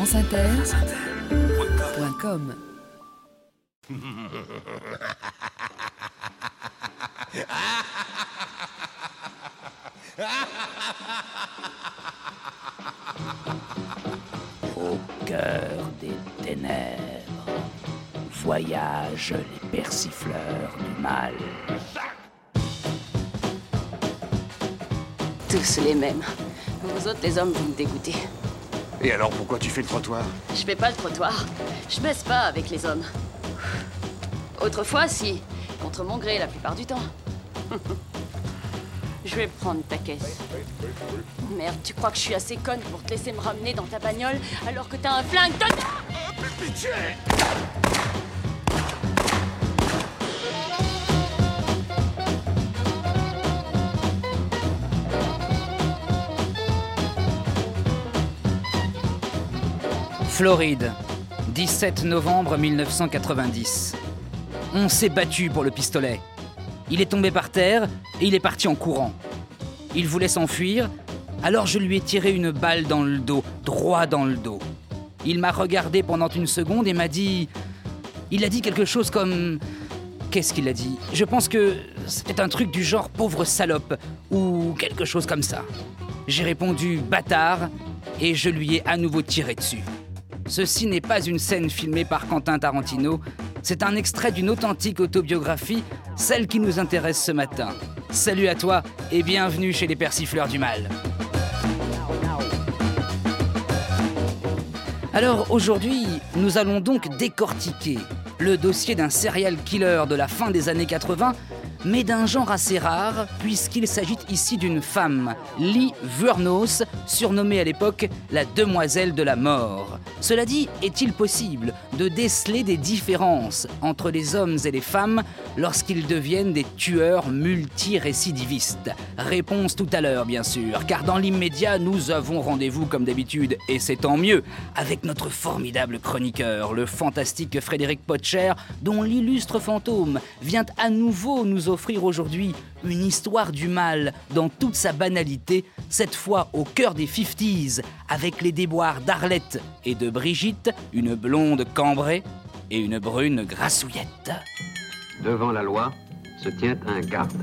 franceinter.com. Au cœur des ténèbres voyagent les persifleurs du mal. Tous les mêmes. Vous autres, les hommes, vous me dégoûtez. Et alors, pourquoi tu fais le trottoir? Je fais pas le trottoir. Je baisse pas avec les hommes. Autrefois, si. Contre mon gré, la plupart du temps. Je vais prendre ta caisse. Merde, tu crois que je suis assez conne pour te laisser me ramener dans ta bagnole alors que t'as un flingue de... Pitié! Floride, 17 novembre 1990. On s'est battu pour le pistolet. Il est tombé par terre et il est parti en courant. Il voulait s'enfuir, alors je lui ai tiré une balle dans le dos, droit dans le dos. Il m'a regardé pendant une seconde et m'a dit... Il a dit quelque chose comme... Qu'est-ce qu'il a dit? Je pense que c'était un truc du genre « pauvre salope » ou quelque chose comme ça. J'ai répondu « bâtard » et je lui ai à nouveau tiré dessus. Ceci n'est pas une scène filmée par Quentin Tarantino, c'est un extrait d'une authentique autobiographie, celle qui nous intéresse ce matin. Salut à toi et bienvenue chez les persifleurs du mal. Alors aujourd'hui, nous allons donc décortiquer le dossier d'un serial killer de la fin des années 80, mais d'un genre assez rare, puisqu'il s'agit ici d'une femme, Lee Wuornos, surnommée à l'époque la demoiselle de la mort. Cela dit, est-il possible de déceler des différences entre les hommes et les femmes lorsqu'ils deviennent des tueurs multirécidivistes? Réponse tout à l'heure, bien sûr, car dans l'immédiat, nous avons rendez-vous comme d'habitude, et c'est tant mieux, avec notre formidable chroniqueur, le fantastique Frédéric Potcher, dont l'illustre fantôme vient à nouveau nous offrir aujourd'hui une histoire du mal dans toute sa banalité, cette fois au cœur des 50s, avec les déboires d'Arlette et de Brigitte, une blonde cambrée et une brune grassouillette. Devant la loi se tient un garde.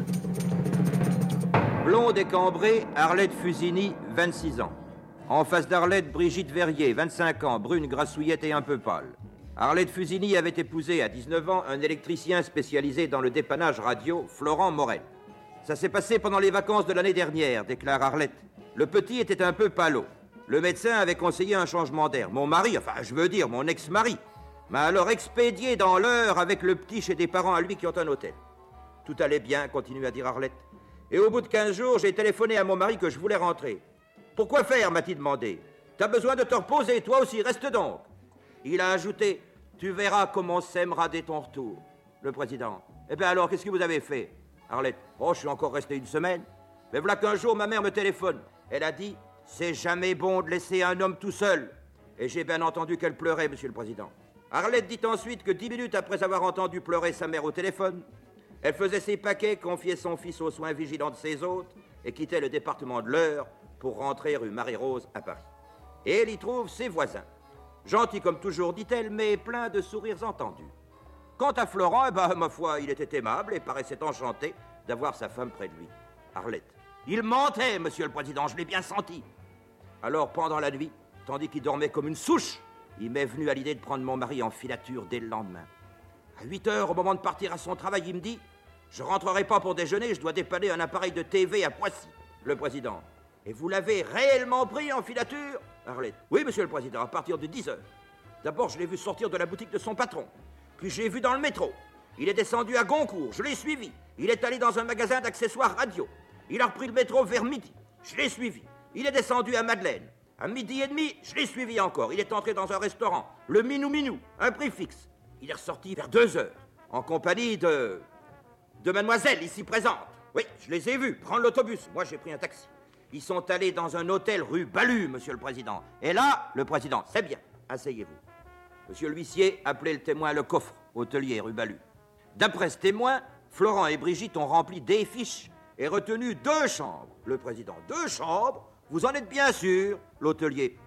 Blonde et cambrée, Arlette Fusini, 26 ans. En face d'Arlette, Brigitte Verrier, 25 ans, brune, grassouillette et un peu pâle. Arlette Fusini avait épousé à 19 ans un électricien spécialisé dans le dépannage radio, Florent Morel. Ça s'est passé pendant les vacances de l'année dernière, déclare Arlette. Le petit était un peu pâlot. Le médecin avait conseillé un changement d'air. Mon mari, mon ex-mari, m'a alors expédié dans l'heure avec le petit chez des parents à lui qui ont un hôtel. Tout allait bien, continue à dire Arlette. Et au bout de 15 jours, j'ai téléphoné à mon mari que je voulais rentrer. Pourquoi faire, m'a-t-il demandé. T'as besoin de te reposer, toi aussi, reste donc. Il a ajouté, tu verras comment on s'aimera dès ton retour. Le président, eh bien alors, qu'est-ce que vous avez fait? Arlette, oh, je suis encore resté une semaine. Mais voilà qu'un jour, ma mère me téléphone. Elle a dit, c'est jamais bon de laisser un homme tout seul. Et j'ai bien entendu qu'elle pleurait, monsieur le président. Arlette dit ensuite que 10 minutes après avoir entendu pleurer sa mère au téléphone, elle faisait ses paquets, confiait son fils aux soins vigilants de ses hôtes et quittait le département de l'Eure pour rentrer rue Marie-Rose à Paris. Et elle y trouve ses voisins. Gentil comme toujours, dit-elle, mais plein de sourires entendus. Quant à Florent, ma foi, il était aimable et paraissait enchanté d'avoir sa femme près de lui. Arlette. Il mentait, monsieur le président, je l'ai bien senti. Alors, pendant la nuit, tandis qu'il dormait comme une souche, il m'est venu à l'idée de prendre mon mari en filature dès le lendemain. À 8 heures, au moment de partir à son travail, il me dit « Je rentrerai pas pour déjeuner, je dois dépanner un appareil de TV à Poissy. » Le président. « Et vous l'avez réellement pris en filature ?» Arlette. « Oui, monsieur le président, à partir de 10 heures. D'abord, je l'ai vu sortir de la boutique de son patron. Puis je l'ai vu dans le métro. Il est descendu à Goncourt, je l'ai suivi. Il est allé dans un magasin d'accessoires radio. Il a repris le métro vers midi. Je l'ai suivi. Il est descendu à Madeleine. À 12h30, je l'ai suivi encore. Il est entré dans un restaurant, le Minou Minou, un prix fixe. Il est ressorti vers 2h, en compagnie de mademoiselle ici présente. Oui, je les ai vus prendre l'autobus. Moi, j'ai pris un taxi. Ils sont allés dans un hôtel rue Balu, monsieur le président. Et là, le président, c'est bien, asseyez-vous. Monsieur l'huissier, appelez le témoin Le Coffre, hôtelier rue Balu. D'après ce témoin, Florent et Brigitte ont rempli des fiches et retenu 2 chambres. Le président, 2 chambres? Vous en êtes bien sûr? L'hôtelier, oh,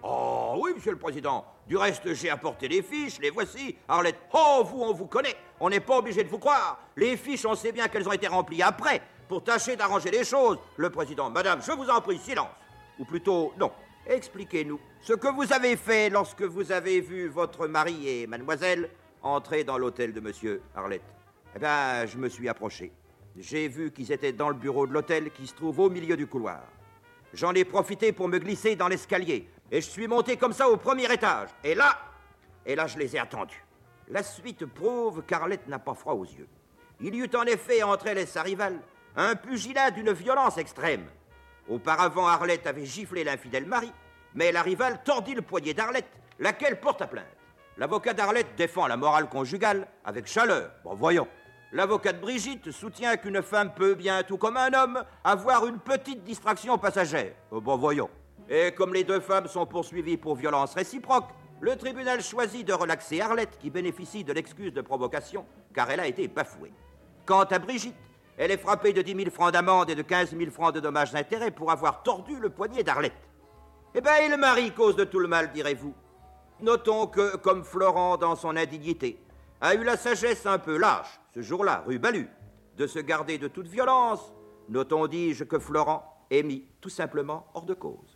Oh oui, monsieur le président. Du reste, j'ai apporté les fiches, les voici. Arlette, oh, vous, on vous connaît. On n'est pas obligé de vous croire. Les fiches, on sait bien qu'elles ont été remplies après, pour tâcher d'arranger les choses. Le président, madame, je vous en prie, silence. Ou plutôt, non. Expliquez-nous ce que vous avez fait lorsque vous avez vu votre mari et mademoiselle entrer dans l'hôtel de monsieur Arlette. Eh bien, je me suis approché. J'ai vu qu'ils étaient dans le bureau de l'hôtel qui se trouve au milieu du couloir. J'en ai profité pour me glisser dans l'escalier. Et je suis monté comme ça au premier étage. Et là, je les ai attendus. La suite prouve qu'Arlette n'a pas froid aux yeux. Il y eut en effet entre elle et sa rivale un pugilat d'une violence extrême. Auparavant, Arlette avait giflé l'infidèle mari, mais la rivale tordit le poignet d'Arlette, laquelle porta plainte. L'avocat d'Arlette défend la morale conjugale avec chaleur. Bon, voyons. L'avocat de Brigitte soutient qu'une femme peut bien, tout comme un homme, avoir une petite distraction passagère. Bon, voyons. Et comme les deux femmes sont poursuivies pour violence réciproque, le tribunal choisit de relaxer Arlette, qui bénéficie de l'excuse de provocation, car elle a été bafouée. Quant à Brigitte, elle est frappée de 10 000 francs d'amende et de 15 000 francs de dommages d'intérêt pour avoir tordu le poignet d'Arlette. Eh bien, et le mari cause de tout le mal, direz-vous. Notons que, comme Florent, dans son indignité, a eu la sagesse un peu lâche, ce jour-là, rue Balu, de se garder de toute violence, notons, dis-je, que Florent est mis tout simplement hors de cause.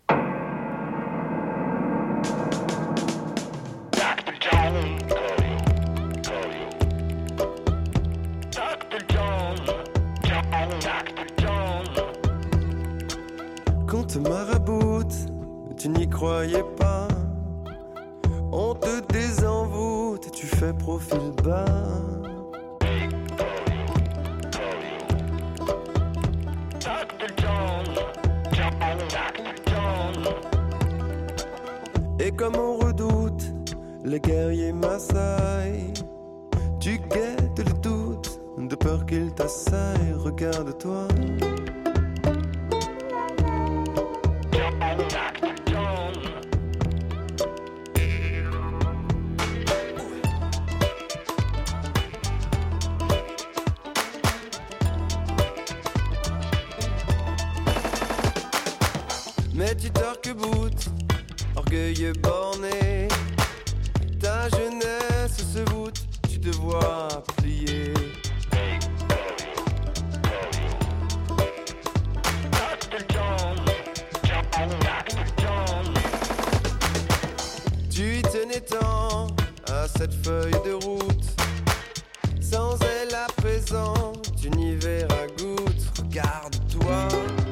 Qu'on te maraboute, tu n'y croyais pas. On te désenvoûte, tu fais profil bas. Et comme on redoute les guerriers Maasai, tu guettes le doute de peur qu'il t'assaille. Regarde-toi. Mais tu t'arc-boutes, orgueilleux borné. Ta jeunesse se voûte, tu te vois plier. Tu y tenais tant à cette feuille de route. Sans elle à présent, tu n'y verras goutte. Regarde-toi.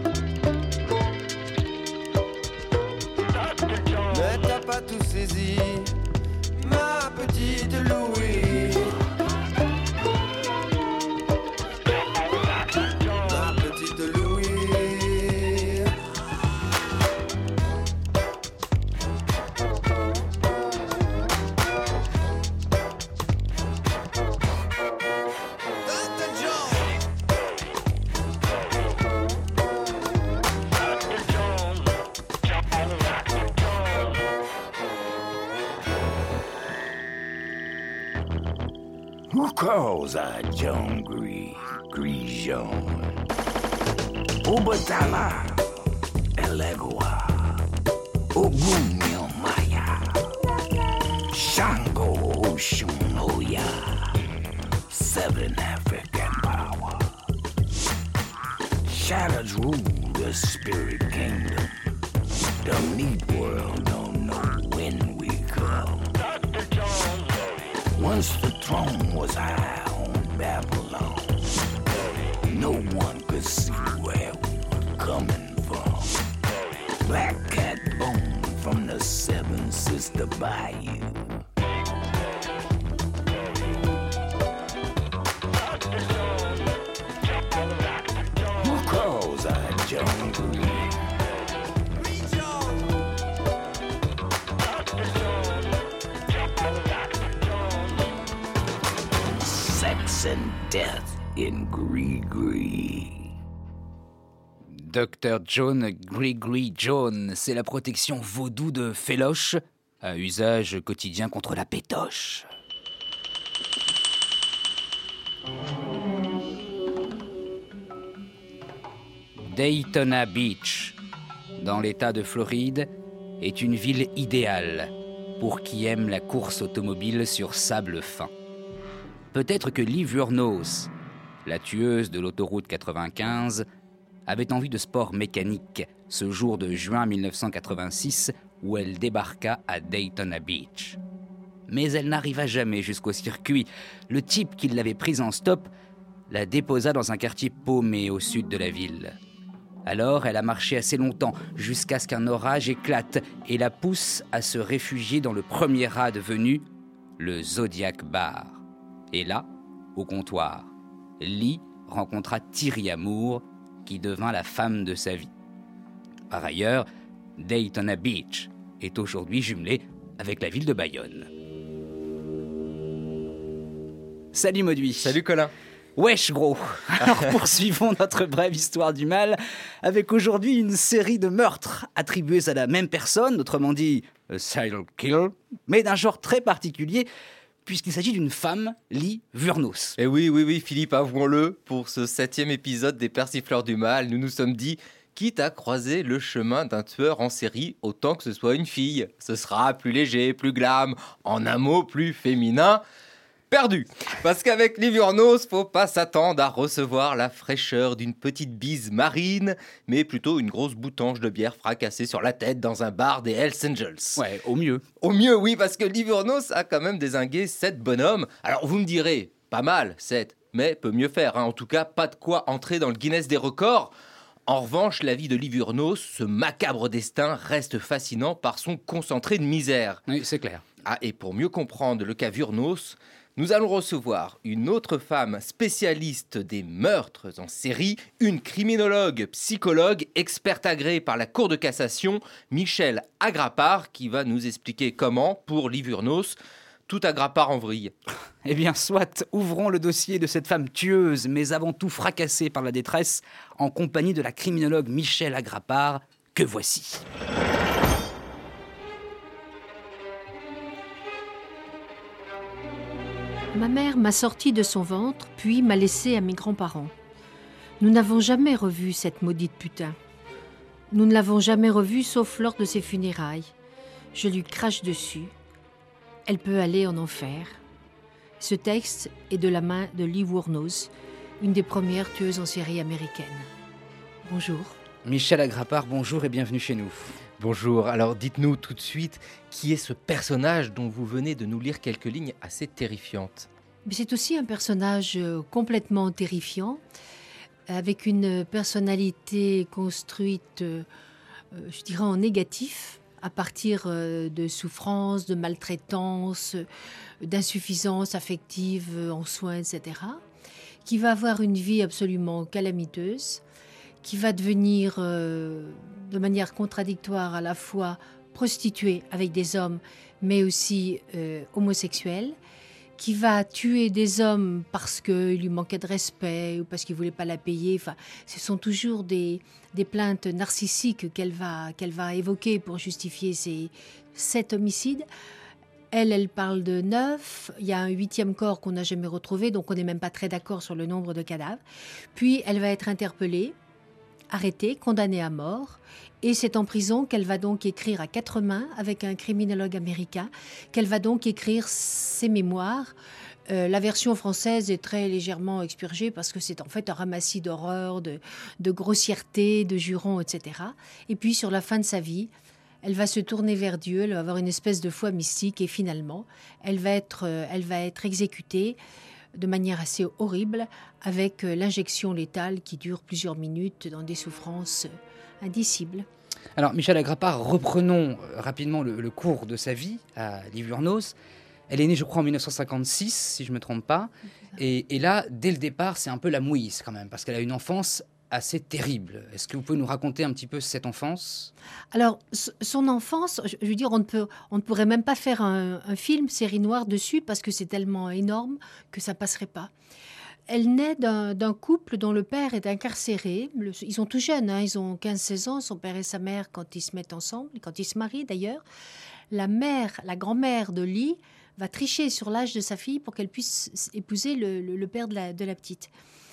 Mais t'as pas tout saisi, ma petite Louis. Ma petite Louis. Who calls a John Grijon? Obatala, Elegua, Ogumio Maya, Shango Oshunoya, 7 African power. Shadows rule the spirit kingdom. The meat world don't know when we come. Once the throne was high on Babylon, no one could see where we were coming from. Black cat bone from the Seven Sister Bayou. Who calls our jungle? And death in Gree-Gree. Dr. John Gree-Gree John, c'est la protection vaudou de Féloche, à usage quotidien contre la pétoche. Daytona Beach, dans l'État de Floride, est une ville idéale pour qui aime la course automobile sur sable fin. Peut-être que Lee Wuornos, la tueuse de l'autoroute 95, avait envie de sport mécanique ce jour de juin 1986 où elle débarqua à Daytona Beach. Mais elle n'arriva jamais jusqu'au circuit. Le type qui l'avait prise en stop la déposa dans un quartier paumé au sud de la ville. Alors elle a marché assez longtemps jusqu'à ce qu'un orage éclate et la pousse à se réfugier dans le premier rad venu, le Zodiac Bar. Et là, au comptoir, Lee rencontra Thierry Amour, qui devint la femme de sa vie. Par ailleurs, Daytona Beach est aujourd'hui jumelée avec la ville de Bayonne. Salut Mauduit. Salut Colin. Wesh gros. Alors poursuivons notre brève histoire du mal avec aujourd'hui une série de meurtres attribués à la même personne, autrement dit a serial killer, mais d'un genre très particulier puisqu'il s'agit d'une femme, Lee Wuornos. Et oui Philippe, avouons-le, pour ce 7e épisode des Persifleurs du mal, nous nous sommes dit, quitte à croiser le chemin d'un tueur en série, autant que ce soit une fille. Ce sera plus léger, plus glam, en un mot plus féminin. Perdu. Parce qu'avec Lee Wuornos, faut pas s'attendre à recevoir la fraîcheur d'une petite bise marine, mais plutôt une grosse boutange de bière fracassée sur la tête dans un bar des Hells Angels. Ouais, au mieux. Au mieux, oui, parce que Lee Wuornos a quand même dézingué 7 bonhommes. Alors vous me direz, pas mal, 7, mais peut mieux faire, hein. En tout cas, pas de quoi entrer dans le Guinness des records. En revanche, la vie de Lee Wuornos, ce macabre destin, reste fascinant par son concentré de misère. Oui, c'est clair. Ah, et pour mieux comprendre le cas Wuornos, nous allons recevoir une autre femme spécialiste des meurtres en série, une criminologue, psychologue, experte agréée par la Cour de cassation, Michel Agrapard, qui va nous expliquer comment, pour Lee Wuornos, tout Agrapard en vrille. Eh bien, soit, ouvrons le dossier de cette femme tueuse, mais avant tout fracassée par la détresse, en compagnie de la criminologue Michel Agrapard, que voici. Ma mère m'a sortie de son ventre, puis m'a laissée à mes grands-parents. Nous n'avons jamais revu cette maudite putain. Nous ne l'avons jamais revue sauf lors de ses funérailles. Je lui crache dessus. Elle peut aller en enfer. Ce texte est de la main de Lee Wuornos, une des premières tueuses en série américaines. Bonjour. Michel Agrapard, bonjour et bienvenue chez nous. Bonjour, alors dites-nous tout de suite, qui est ce personnage dont vous venez de nous lire quelques lignes assez terrifiantes ? Mais c'est aussi un personnage complètement terrifiant, avec une personnalité construite, je dirais, en négatif, à partir de souffrances, de maltraitance, d'insuffisance affective en soins, etc., qui va avoir une vie absolument calamiteuse, qui va devenir de manière contradictoire à la fois prostituée avec des hommes, mais aussi homosexuelle, qui va tuer des hommes parce qu'il lui manquait de respect ou parce qu'il ne voulait pas la payer. Enfin, ce sont toujours des plaintes narcissiques qu'elle va évoquer pour justifier ces 7 homicides. Elle parle de 9. Il y a un 8e corps qu'on n'a jamais retrouvé, donc on n'est même pas très d'accord sur le nombre de cadavres. Puis elle va être interpellée, arrêtée, condamnée à mort. Et c'est en prison qu'elle va donc écrire à 4 mains avec un criminologue américain, qu'elle va donc écrire ses mémoires. La version française est très légèrement expurgée parce que c'est en fait un ramassis d'horreurs, de grossièreté, de jurons, etc. Et puis sur la fin de sa vie, elle va se tourner vers Dieu, elle va avoir une espèce de foi mystique et finalement, elle va être exécutée de manière assez horrible avec l'injection létale qui dure plusieurs minutes dans des souffrances indicibles. Alors, Michel Agrapard, reprenons rapidement le cours de sa vie à Lee Wuornos. Elle est née, je crois, en 1956, si je ne me trompe pas. Et là, dès le départ, c'est un peu la mouise quand même, parce qu'elle a une enfance assez terrible. Est-ce que vous pouvez nous raconter un petit peu cette enfance ? Alors, son enfance, je veux dire, on ne pourrait même pas faire un film série noire dessus parce que c'est tellement énorme que ça ne passerait pas. Elle naît d'un couple dont le père est incarcéré. Ils sont tout jeunes, hein, ils ont 15-16 ans, son père et sa mère, quand ils se mettent ensemble, quand ils se marient d'ailleurs. La grand-mère de Lee, va tricher sur l'âge de sa fille pour qu'elle puisse épouser le père de la petite.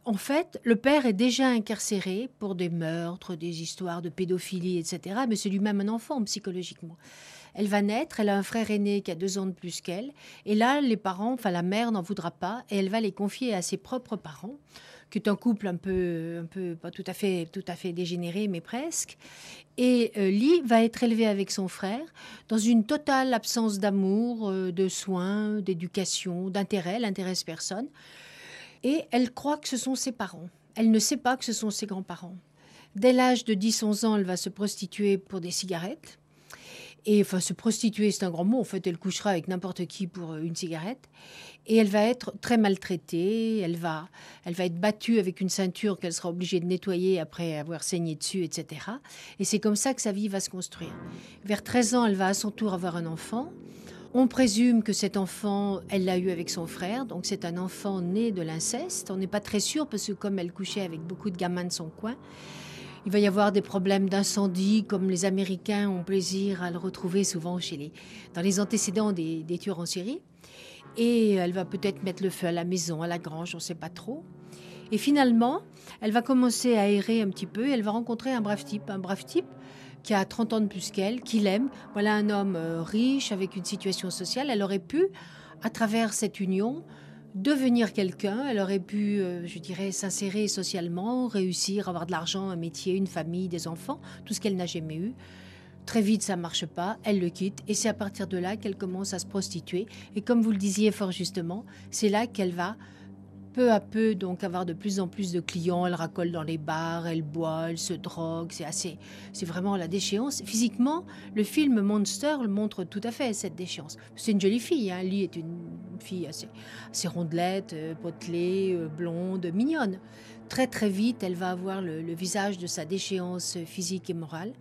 En fait, le père est déjà incarcéré pour des meurtres, des histoires de pédophilie, etc. Mais c'est lui-même un enfant psychologiquement. Elle va naître, elle a un frère aîné qui a 2 ans de plus qu'elle. Et là, les parents, enfin la mère n'en voudra pas et elle va les confier à ses propres parents, qui est un couple un peu pas tout à fait dégénéré, mais presque. Et Lee va être élevée avec son frère dans une totale absence d'amour, de soins, d'éducation, d'intérêt. Elle n'intéresse personne. Et elle croit que ce sont ses parents. Elle ne sait pas que ce sont ses grands-parents. Dès l'âge de 10-11 ans, elle va se prostituer pour des cigarettes. Et enfin, se prostituer, c'est un grand mot. En fait, elle couchera avec n'importe qui pour une cigarette. Et elle va être très maltraitée. Elle va être battue avec une ceinture qu'elle sera obligée de nettoyer après avoir saigné dessus, etc. Et c'est comme ça que sa vie va se construire. Vers 13 ans, elle va à son tour avoir un enfant. On présume que cet enfant, elle l'a eu avec son frère. Donc, c'est un enfant né de l'inceste. On n'est pas très sûr parce que comme elle couchait avec beaucoup de gamins de son coin, il va y avoir des problèmes d'incendie, comme les Américains ont plaisir à le retrouver souvent dans les antécédents des tueurs en série. Et elle va peut-être mettre le feu à la maison, à la grange, on ne sait pas trop. Et finalement, elle va commencer à errer un petit peu et elle va rencontrer un brave type qui a 30 ans de plus qu'elle, qui l'aime. Voilà un homme riche, avec une situation sociale. Elle aurait pu, à travers cette union, devenir quelqu'un. Elle aurait pu, s'insérer socialement, réussir, avoir de l'argent, un métier, une famille, des enfants, tout ce qu'elle n'a jamais eu. Très vite, ça ne marche pas, elle le quitte et c'est à partir de là qu'elle commence à se prostituer. Et comme vous le disiez fort justement, c'est là qu'elle va peu à peu donc avoir de plus en plus de clients. Elle racole dans les bars, elle boit, elle se drogue, c'est vraiment la déchéance. Physiquement, le film Monster le montre tout à fait, cette déchéance. C'est une jolie fille, hein. Lee est une fille assez rondelette, potelée, blonde, mignonne. Très très vite, elle va avoir le visage de sa déchéance physique et morale.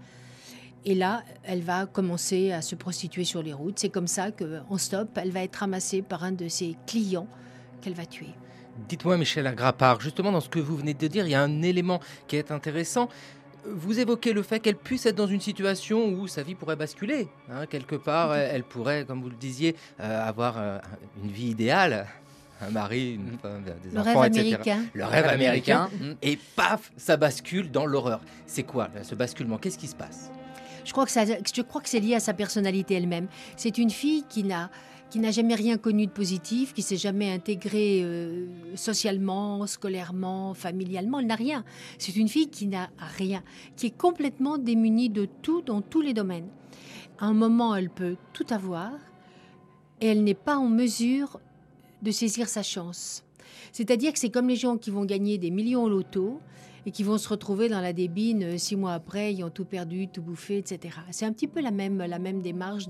Et là, elle va commencer à se prostituer sur les routes. C'est comme ça qu'en stop, elle va être ramassée par un de ses clients qu'elle va tuer. Dites-moi, Michel Agrapard, justement dans ce que vous venez de dire, il y a un élément qui est intéressant. Vous évoquez le fait qu'elle puisse être dans une situation où sa vie pourrait basculer. Quelque part, elle pourrait, comme vous le disiez, avoir une vie idéale. Un mari, une femme, des enfants, etc. Américain. Le rêve américain. Et paf, ça bascule dans l'horreur. C'est quoi ce basculement? Qu'est-ce qui se passe? Je crois que c'est lié à sa personnalité elle-même. C'est une fille qui n'a jamais rien connu de positif, qui s'est jamais intégrée socialement, scolairement, familialement. Elle n'a rien. C'est une fille qui n'a rien, qui est complètement démunie de tout dans tous les domaines. À un moment, elle peut tout avoir et elle n'est pas en mesure de saisir sa chance. C'est-à-dire que c'est comme les gens qui vont gagner des millions au loto et qui vont se retrouver dans la débine 6 mois après, ayant tout perdu, tout bouffé, etc. C'est un petit peu la même démarche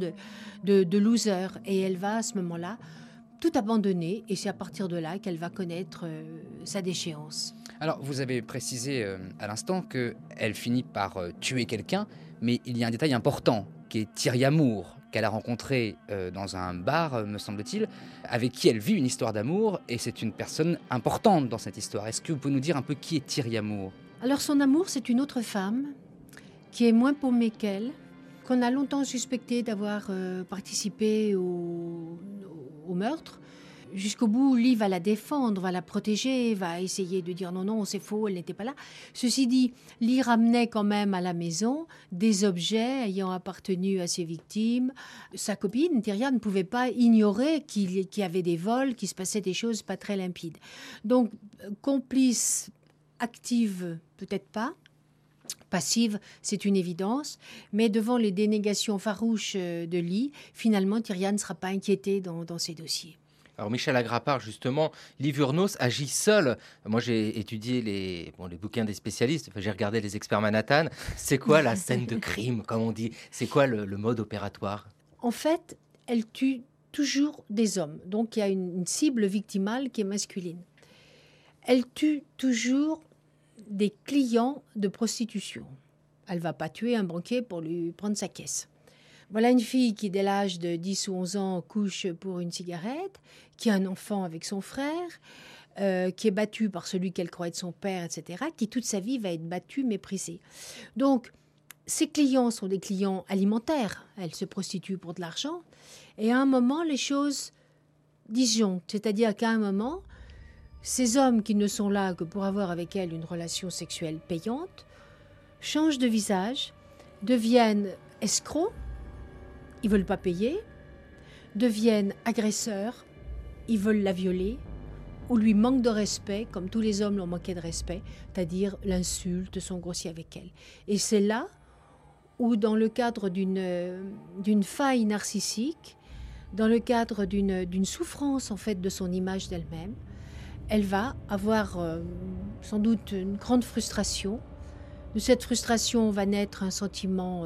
de loser. Et elle va, à ce moment-là, tout abandonner. Et c'est à partir de là qu'elle va connaître sa déchéance. Alors, vous avez précisé à l'instant qu'elle finit par tuer quelqu'un, mais il y a un détail important, qui est Thierry Amour, qu'elle a rencontré dans un bar, me semble-t-il, avec qui elle vit une histoire d'amour, et c'est une personne importante dans cette histoire. Est-ce que vous pouvez nous dire un peu qui est Thierry Amour? Alors son amour, c'est une autre femme qui est moins paumée qu'elle, qu'on a longtemps suspectée d'avoir participé au meurtre. Jusqu'au bout, Lee va la défendre, va la protéger, va essayer de dire non, c'est faux, elle n'était pas là. Ceci dit, Lee ramenait quand même à la maison des objets ayant appartenu à ses victimes. Sa copine, Tyria, ne pouvait pas ignorer qu'il y avait des vols, qu'il se passait des choses pas très limpides. Donc, complice active, peut-être pas. Passive, c'est une évidence, mais devant les dénégations farouches de Lee, finalement, Tyria ne sera pas inquiétée dans ses dossiers. Alors Michel Agrapard, justement, Lee Wuornos agit seul. Moi, j'ai étudié les bouquins des spécialistes, j'ai regardé les experts Manhattan. C'est quoi la scène de crime, comme on dit? C'est quoi le mode opératoire? En fait, elle tue toujours des hommes. Donc, il y a une cible victimale qui est masculine. Elle tue toujours des clients de prostitution. Elle ne va pas tuer un banquier pour lui prendre sa caisse. Voilà une fille qui, dès l'âge de 10 ou 11 ans, couche pour une cigarette, qui a un enfant avec son frère, qui est battue par celui qu'elle croit être son père, etc., qui toute sa vie va être battue, méprisée. Donc, ses clients sont des clients alimentaires. Elle se prostitue pour de l'argent. Et à un moment, les choses disjonctent. C'est-à-dire qu'à un moment, ces hommes qui ne sont là que pour avoir avec elle une relation sexuelle payante changent de visage, deviennent escrocs, ils ne veulent pas payer, deviennent agresseurs, ils veulent la violer, ou lui manquent de respect, comme tous les hommes l'ont manqué de respect, c'est-à-dire l'insultent, sont grossiers avec elle. Et c'est là où, dans le cadre d'une faille narcissique, dans le cadre d'une souffrance en fait de son image d'elle-même, elle va avoir sans doute une grande frustration. De cette frustration va naître un sentiment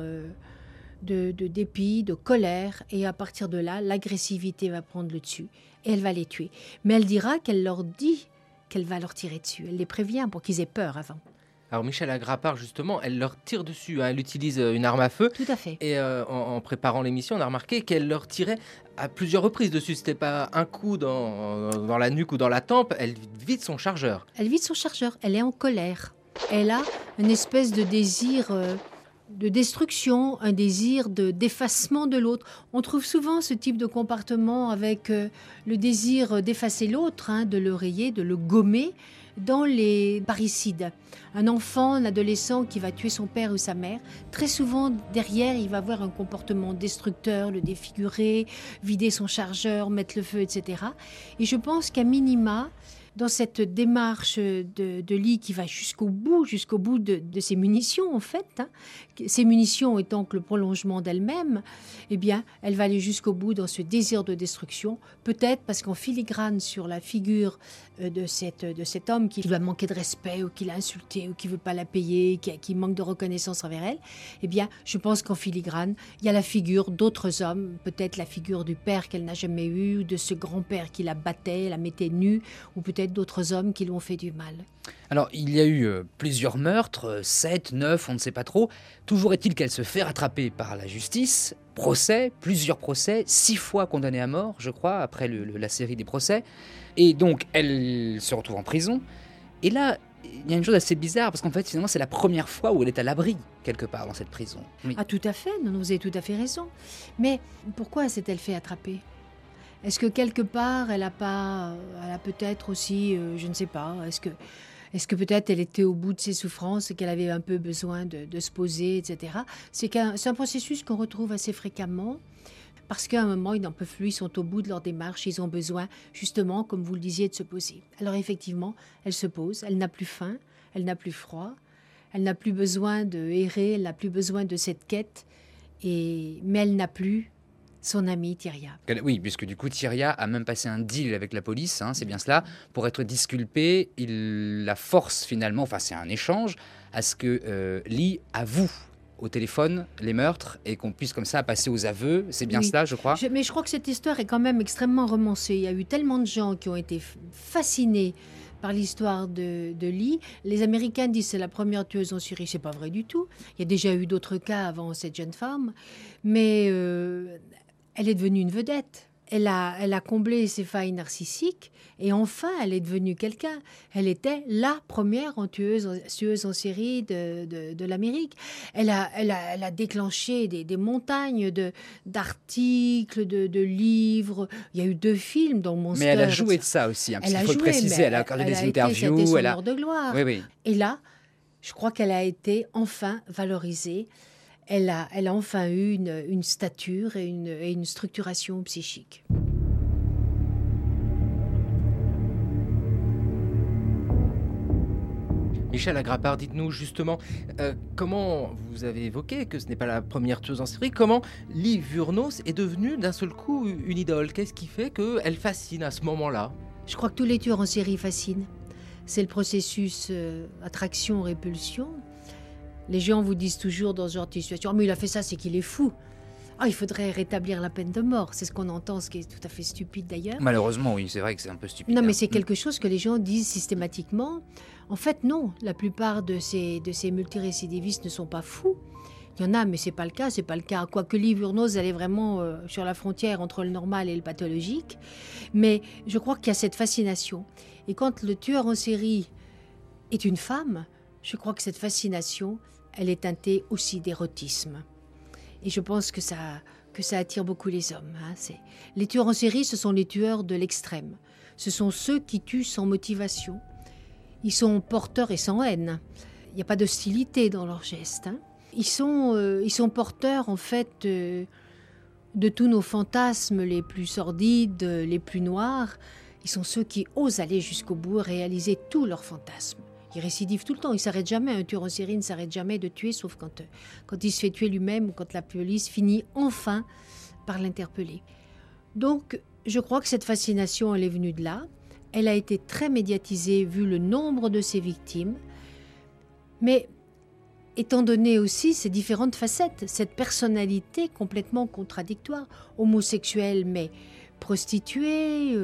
de dépit, de colère, et à partir de là, l'agressivité va prendre le dessus et elle va les tuer. Mais elle dira qu'elle leur dit qu'elle va leur tirer dessus. Elle les prévient pour qu'ils aient peur avant. Alors Michel Agrapard, justement, elle leur tire dessus, hein. Elle utilise une arme à feu. Tout à fait. Et en préparant l'émission, on a remarqué qu'elle leur tirait à plusieurs reprises dessus. C'était pas un coup dans la nuque ou dans la tempe, elle vide son chargeur. Elle vide son chargeur, elle est en colère. Elle a une espèce de désir de destruction, un désir d'effacement de l'autre. On trouve souvent ce type de comportement avec le désir d'effacer l'autre, hein, de le rayer, de le gommer, dans les parricides. Un enfant, un adolescent qui va tuer son père ou sa mère, très souvent derrière il va avoir un comportement destructeur, le défigurer, vider son chargeur, mettre le feu, etc. Et je pense qu'à minima, dans cette démarche de Lee qui va jusqu'au bout de ses munitions en fait, hein, ces munitions étant que le prolongement d'elle-même, eh bien, elle va aller jusqu'au bout dans ce désir de destruction, peut-être parce qu'en filigrane sur la figure de cet homme qui lui a manqué de respect ou qui l'a insulté ou qui ne veut pas la payer, qui manque de reconnaissance envers elle, eh bien, je pense qu'en filigrane, il y a la figure d'autres hommes, peut-être la figure du père qu'elle n'a jamais eu, ou de ce grand-père qui la battait, la mettait nue, ou peut-être d'autres hommes qui lui ont fait du mal. Alors, il y a eu plusieurs meurtres, 7, 9, on ne sait pas trop. Toujours est-il qu'elle se fait rattraper par la justice. Plusieurs procès, 6 fois condamnée à mort, je crois, après la série des procès. Et donc, elle se retrouve en prison. Et là, il y a une chose assez bizarre, parce qu'en fait, finalement, c'est la première fois où elle est à l'abri, quelque part, dans cette prison. Oui. Ah, tout à fait, non, vous avez tout à fait raison. Mais pourquoi s'est-elle fait attraper ? Est-ce que quelque part, elle a peut-être aussi, je ne sais pas, est-ce que peut-être elle était au bout de ses souffrances et qu'elle avait un peu besoin de se poser, etc. C'est un processus qu'on retrouve assez fréquemment parce qu'à un moment, ils n'en peuvent plus, ils sont au bout de leur démarche, ils ont besoin, justement, comme vous le disiez, de se poser. Alors effectivement, elle se pose, elle n'a plus faim, elle n'a plus froid, elle n'a plus besoin de errer, elle n'a plus besoin de cette quête, mais elle n'a plus son amie Tyria. Oui, puisque du coup, Tyria a même passé un deal avec la police, hein, c'est bien cela. Pour être disculpé, il la force finalement, enfin c'est un échange, à ce que Lee avoue au téléphone les meurtres et qu'on puisse comme ça passer aux aveux. C'est bien cela, je crois. Mais je crois que cette histoire est quand même extrêmement romancée. Il y a eu tellement de gens qui ont été fascinés par l'histoire de Lee. Les Américains disent que c'est la première tueuse en série. C'est pas vrai du tout. Il y a déjà eu d'autres cas avant cette jeune femme. Mais elle est devenue une vedette. Elle a comblé ses failles narcissiques et enfin, elle est devenue quelqu'un. Elle était la première tueuse en série de l'Amérique. Elle a déclenché des montagnes d'articles, de livres. Il y a eu 2 films dont Monster. Mais elle a joué de ça aussi, hein, parce qu'il faut le préciser. Elle a accordé des interviews. Été son heure de gloire. Oui. Et là, je crois qu'elle a été enfin valorisée. Elle a enfin eu une stature et une structuration psychique. Michel Agrapard, dites-nous justement comment, vous avez évoqué que ce n'est pas la première tueuse en série, comment Lee Wuornos est devenue d'un seul coup une idole ? Qu'est-ce qui fait qu'elle fascine à ce moment-là ? Je crois que tous les tueurs en série fascinent. C'est le processus attraction-répulsion. Les gens vous disent toujours dans ce genre de situation « Mais il a fait ça, c'est qu'il est fou !» il faudrait rétablir la peine de mort. C'est ce qu'on entend, ce qui est tout à fait stupide d'ailleurs. Malheureusement, oui, c'est vrai que c'est un peu stupide. Non, mais c'est quelque chose que les gens disent systématiquement. En fait, non. La plupart de ces multirécidivistes ne sont pas fous. Il y en a, mais c'est pas le cas. Quoique Lee Wuornos, elle est vraiment sur la frontière entre le normal et le pathologique. Mais je crois qu'il y a cette fascination. Et quand le tueur en série est une femme, je crois que cette fascination, elle est teintée aussi d'érotisme. Et je pense que ça attire beaucoup les hommes. Les tueurs en série, ce sont les tueurs de l'extrême. ce sont ceux qui tuent sans motivation. Ils sont porteurs et sans haine. Il n'y a pas d'hostilité dans leurs gestes. Ils sont porteurs, en fait, de tous nos fantasmes les plus sordides, les plus noirs. Ils sont ceux qui osent aller jusqu'au bout et réaliser tous leurs fantasmes. Ils récidivent tout le temps, ils ne s'arrêtent jamais. Un tueur en série ne s'arrête jamais de tuer, sauf quand il se fait tuer lui-même ou quand la police finit enfin par l'interpeller. Donc, je crois que cette fascination, elle est venue de là. Elle a été très médiatisée vu le nombre de ses victimes. Mais étant donné aussi ces différentes facettes, cette personnalité complètement contradictoire, homosexuelle mais prostituée,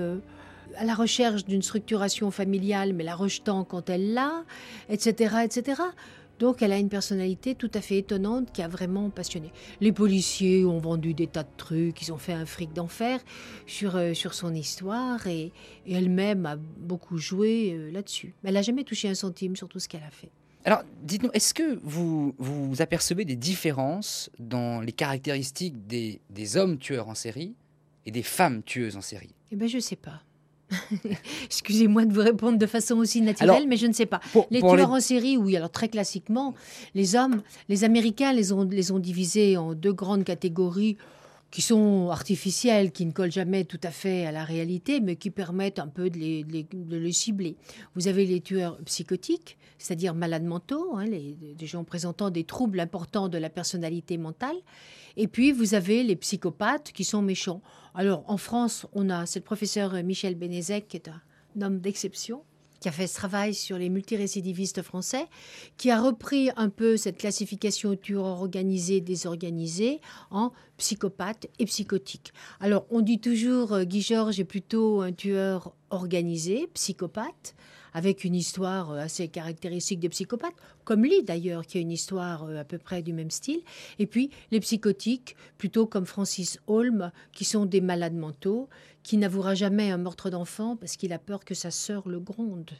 à la recherche d'une structuration familiale mais la rejetant quand elle l'a, etc., etc. Donc elle a une personnalité tout à fait étonnante qui a vraiment passionné. Les policiers ont vendu des tas de trucs, ils ont fait un fric d'enfer sur son histoire et elle-même a beaucoup joué là-dessus. Mais elle n'a jamais touché un centime sur tout ce qu'elle a fait. Alors, dites-nous, est-ce que vous apercevez des différences dans les caractéristiques des hommes tueurs en série et des femmes tueuses en série ? Eh bien, je ne sais pas. Excusez-moi de vous répondre de façon aussi naturelle, alors, mais je ne sais pas. Les tueurs en série, oui, alors très classiquement, les hommes, les Américains les ont divisés en deux grandes catégories qui sont artificielles, qui ne collent jamais tout à fait à la réalité, mais qui permettent un peu de les cibler. Vous avez les tueurs psychotiques, c'est-à-dire malades mentaux, des gens présentant des troubles importants de la personnalité mentale. Et puis, vous avez les psychopathes qui sont méchants. Alors, en France, c'est le professeur Michel Bénézec, qui est un homme d'exception, qui a fait ce travail sur les multirécidivistes français, qui a repris un peu cette classification tueurs organisés, désorganisés, en psychopathe et psychotique. Alors, on dit toujours Guy Georges est plutôt un tueur organisé, psychopathe, avec une histoire assez caractéristique des psychopathes, comme Lee d'ailleurs, qui a une histoire à peu près du même style. Et puis les psychotiques, plutôt comme Francis Holm, qui sont des malades mentaux, qui n'avouera jamais un meurtre d'enfant parce qu'il a peur que sa sœur le gronde.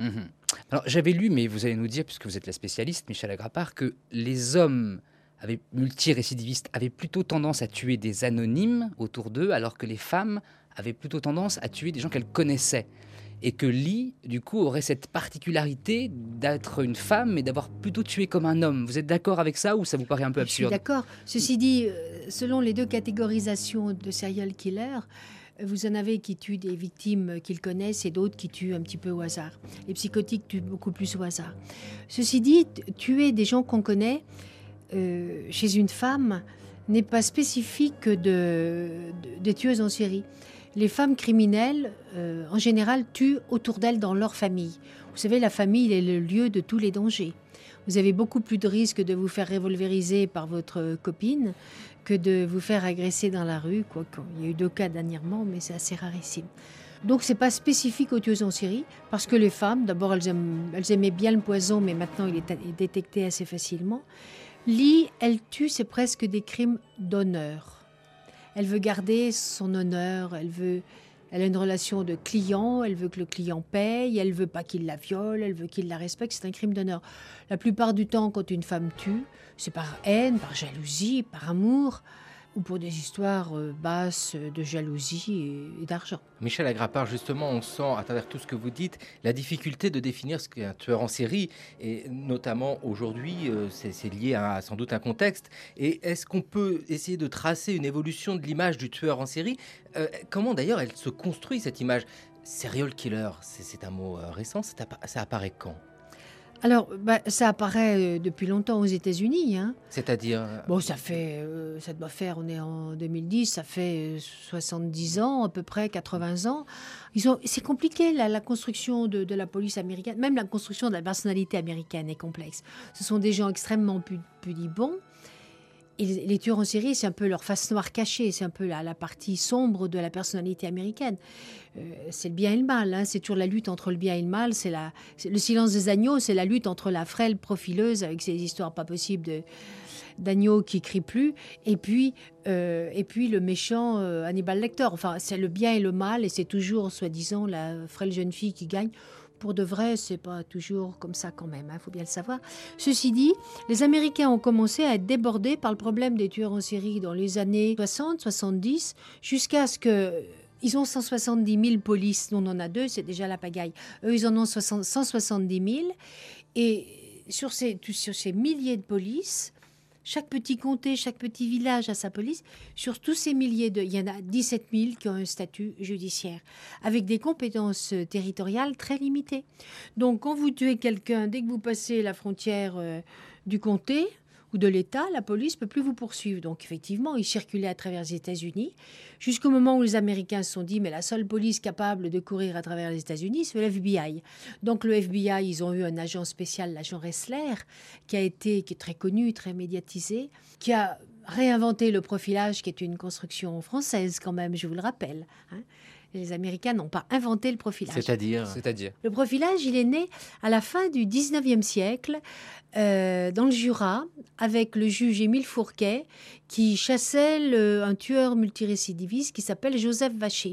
Alors j'avais lu, mais vous allez nous dire, puisque vous êtes la spécialiste, Michel Agrapard, que les hommes multirécidivistes avaient plutôt tendance à tuer des anonymes autour d'eux, alors que les femmes avaient plutôt tendance à tuer des gens qu'elles connaissaient. Et que Lee, du coup, aurait cette particularité d'être une femme et d'avoir plutôt tué comme un homme. Vous êtes d'accord avec ça ou ça vous paraît un peu absurde ? Je suis d'accord. Ceci dit, selon les deux catégorisations de serial killers, vous en avez qui tuent des victimes qu'ils connaissent et d'autres qui tuent un petit peu au hasard. Les psychotiques tuent beaucoup plus au hasard. Ceci dit, tuer des gens qu'on connaît chez une femme n'est pas spécifique des tueuses en série. Les femmes criminelles, en général, tuent autour d'elles dans leur famille. Vous savez, la famille est le lieu de tous les dangers. Vous avez beaucoup plus de risques de vous faire revolveriser par votre copine que de vous faire agresser dans la rue. Il y a eu 2 cas dernièrement, mais c'est assez rarissime. Donc, ce n'est pas spécifique aux tueuses en série, parce que les femmes, d'abord, elles aimaient bien le poison, mais maintenant, il est détecté assez facilement. Lee, elle tue, c'est presque des crimes d'honneur. Elle veut garder son honneur, elle a une relation de client, elle veut que le client paye, elle veut pas qu'il la viole, elle veut qu'il la respecte, c'est un crime d'honneur. La plupart du temps, quand une femme tue, c'est par haine, par jalousie, par amour, ou pour des histoires basses de jalousie et d'argent. Michel Agrapard, justement, on sent à travers tout ce que vous dites la difficulté de définir ce qu'est un tueur en série, et notamment aujourd'hui, c'est lié à sans doute un contexte. Et est-ce qu'on peut essayer de tracer une évolution de l'image du tueur en série ? Comment d'ailleurs elle se construit cette image ? Serial killer, c'est un mot récent, ça apparaît quand ? Alors, ça apparaît depuis longtemps aux États-Unis. C'est-à-dire Bon, ça doit faire, on est en 2010, ça fait 70 ans, à peu près 80 ans. C'est compliqué, la construction de la police américaine, même la construction de la personnalité américaine est complexe. Ce sont des gens extrêmement pudibonds. Et les tueurs en série, c'est un peu leur face noire cachée, c'est un peu la partie sombre de la personnalité américaine. C'est le bien et le mal, c'est toujours la lutte entre le bien et le mal. C'est le silence des agneaux, c'est la lutte entre la frêle profileuse avec ses histoires pas possibles d'agneaux qui crient plus, et puis le méchant Hannibal Lecter. Enfin, c'est le bien et le mal, et c'est toujours, soi-disant, la frêle jeune fille qui gagne. Pour de vrai, c'est pas toujours comme ça quand même, faut bien le savoir. Ceci dit, les Américains ont commencé à être débordés par le problème des tueurs en série dans les années 60, 70, jusqu'à ce que Ils ont 170 000 polices. Nous, on en a 2, c'est déjà la pagaille. Eux, ils en ont 170 000. Et sur ces milliers de polices, chaque petit comté, chaque petit village a sa police. Sur tous ces milliers il y en a 17 000 qui ont un statut judiciaire, avec des compétences territoriales très limitées. Donc, quand vous tuez quelqu'un, dès que vous passez la frontière du comté ou de l'État, la police ne peut plus vous poursuivre. Donc, effectivement, ils circulaient à travers les États-Unis, jusqu'au moment où les Américains se sont dit, mais la seule police capable de courir à travers les États-Unis, c'est le FBI. Donc, le FBI, ils ont eu un agent spécial, l'agent Ressler, qui est très connu, très médiatisé, qui a réinventé le profilage, qui est une construction française quand même, je vous le rappelle, hein. Les Américains n'ont pas inventé le profilage. C'est-à-dire Le profilage, il est né à la fin du 19e siècle, dans le Jura, avec le juge Émile Fourquet, qui chassait un tueur multirécidiviste qui s'appelle Joseph Vacher.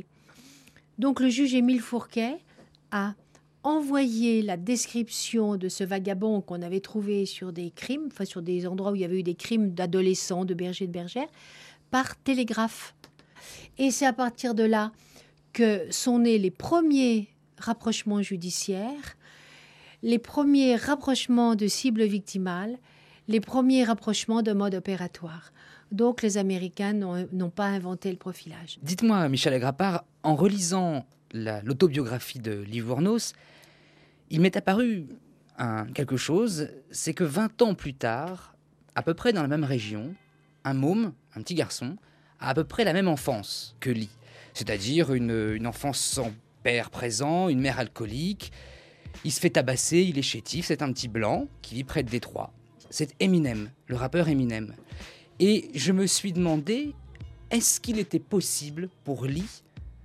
Donc le juge Émile Fourquet a envoyé la description de ce vagabond qu'on avait trouvé sur des crimes, enfin sur des endroits où il y avait eu des crimes d'adolescents, de bergers et de bergères, par télégraphe. Et c'est à partir de là que sont nés les premiers rapprochements judiciaires, les premiers rapprochements de cibles victimales, les premiers rapprochements de modes opératoires. Donc les Américains n'ont pas inventé le profilage. Dites-moi, Michel Agrapard, en relisant l'autobiographie de Livornos, il m'est apparu quelque chose, c'est que 20 ans plus tard, à peu près dans la même région, un môme, un petit garçon, a à peu près la même enfance que Lee. C'est-à-dire une enfance sans père présent, une mère alcoolique. Il se fait tabasser, il est chétif, c'est un petit blanc qui vit près de Détroit. C'est Eminem, le rappeur Eminem. Et je me suis demandé, est-ce qu'il était possible pour Lee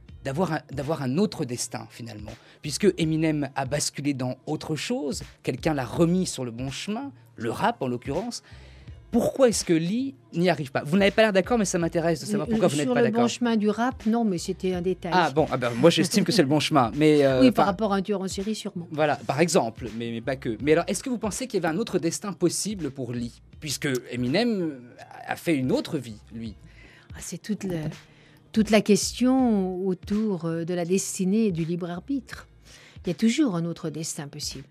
d'avoir un autre destin finalement ? Puisque Eminem a basculé dans autre chose, quelqu'un l'a remis sur le bon chemin, le rap en l'occurrence. Pourquoi est-ce que Lee n'y arrive pas ? Vous n'avez pas l'air d'accord, mais ça m'intéresse de savoir pourquoi vous n'êtes pas d'accord. Sur le bon chemin du rap, non, mais c'était un détail. Moi j'estime que c'est le bon chemin. Mais, oui, par rapport à un tueur en série, sûrement. Voilà, par exemple, mais pas que. Mais alors, est-ce que vous pensez qu'il y avait un autre destin possible pour Lee ? Puisque Eminem a fait une autre vie, lui. C'est toute la question autour de la destinée et du libre arbitre. Il y a toujours un autre destin possible.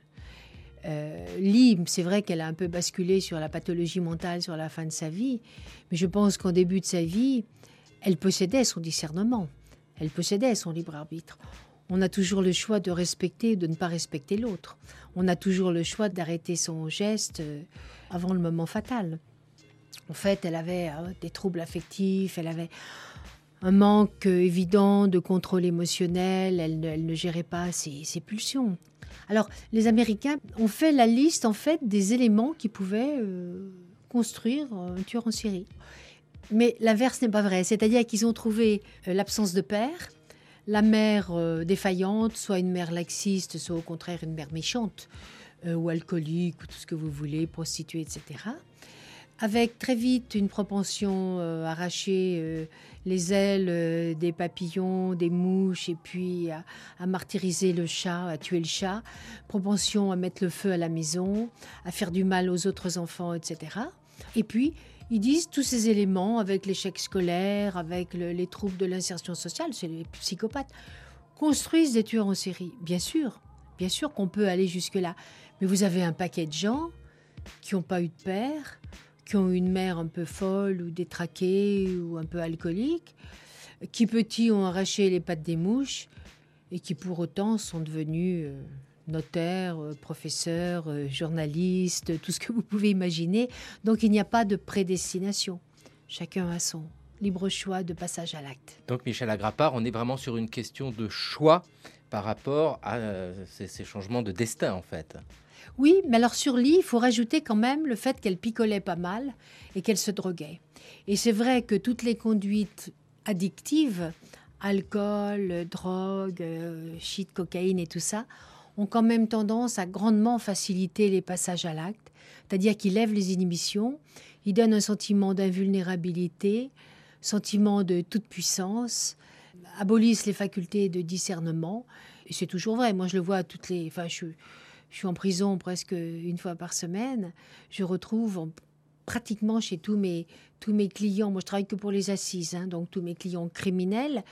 Lee, c'est vrai qu'elle a un peu basculé sur la pathologie mentale sur la fin de sa vie, mais je pense qu'en début de sa vie, elle possédait son discernement, elle possédait son libre arbitre. On a toujours le choix de respecter ou de ne pas respecter l'autre. On a toujours le choix d'arrêter son geste avant le moment fatal. En fait, elle avait des troubles affectifs, elle avait un manque évident de contrôle émotionnel, elle ne gérait pas ses pulsions. Alors, les Américains ont fait la liste, en fait, des éléments qui pouvaient construire un tueur en série. Mais l'inverse n'est pas vrai. C'est-à-dire qu'ils ont trouvé l'absence de père, la mère défaillante, soit une mère laxiste, soit au contraire une mère méchante, ou alcoolique, ou tout ce que vous voulez, prostituée, etc. Avec très vite une propension à arracher les ailes des papillons, des mouches, et puis à martyriser le chat, à tuer le chat, propension à mettre le feu à la maison, à faire du mal aux autres enfants, etc. Et puis, ils disent tous ces éléments, avec l'échec scolaire, avec les troubles de l'insertion sociale, c'est les psychopathes, construisent des tueurs en série. Bien sûr qu'on peut aller jusque-là. Mais vous avez un paquet de gens qui n'ont pas eu de père, qui ont une mère un peu folle ou détraquée ou un peu alcoolique, qui petits ont arraché les pattes des mouches et qui pour autant sont devenus notaires, professeurs, journalistes, tout ce que vous pouvez imaginer. Donc il n'y a pas de prédestination. Chacun a son libre choix de passage à l'acte. Donc Michel Agrapard, on est vraiment sur une question de choix par rapport à ces changements de destin en fait. Oui, mais alors sur Lee, il faut rajouter quand même le fait qu'elle picolait pas mal et qu'elle se droguait. Et c'est vrai que toutes les conduites addictives, alcool, drogue, shit, cocaïne et tout ça, ont quand même tendance à grandement faciliter les passages à l'acte. C'est-à-dire qu'ils lèvent les inhibitions, ils donnent un sentiment d'invulnérabilité, sentiment de toute puissance, abolissent les facultés de discernement. Et c'est toujours vrai. Moi, je le vois à toutes les... Enfin, je suis en prison presque une fois par semaine. Je retrouve pratiquement chez tous mes clients, moi je travaille que pour les assises, donc tous mes clients criminels,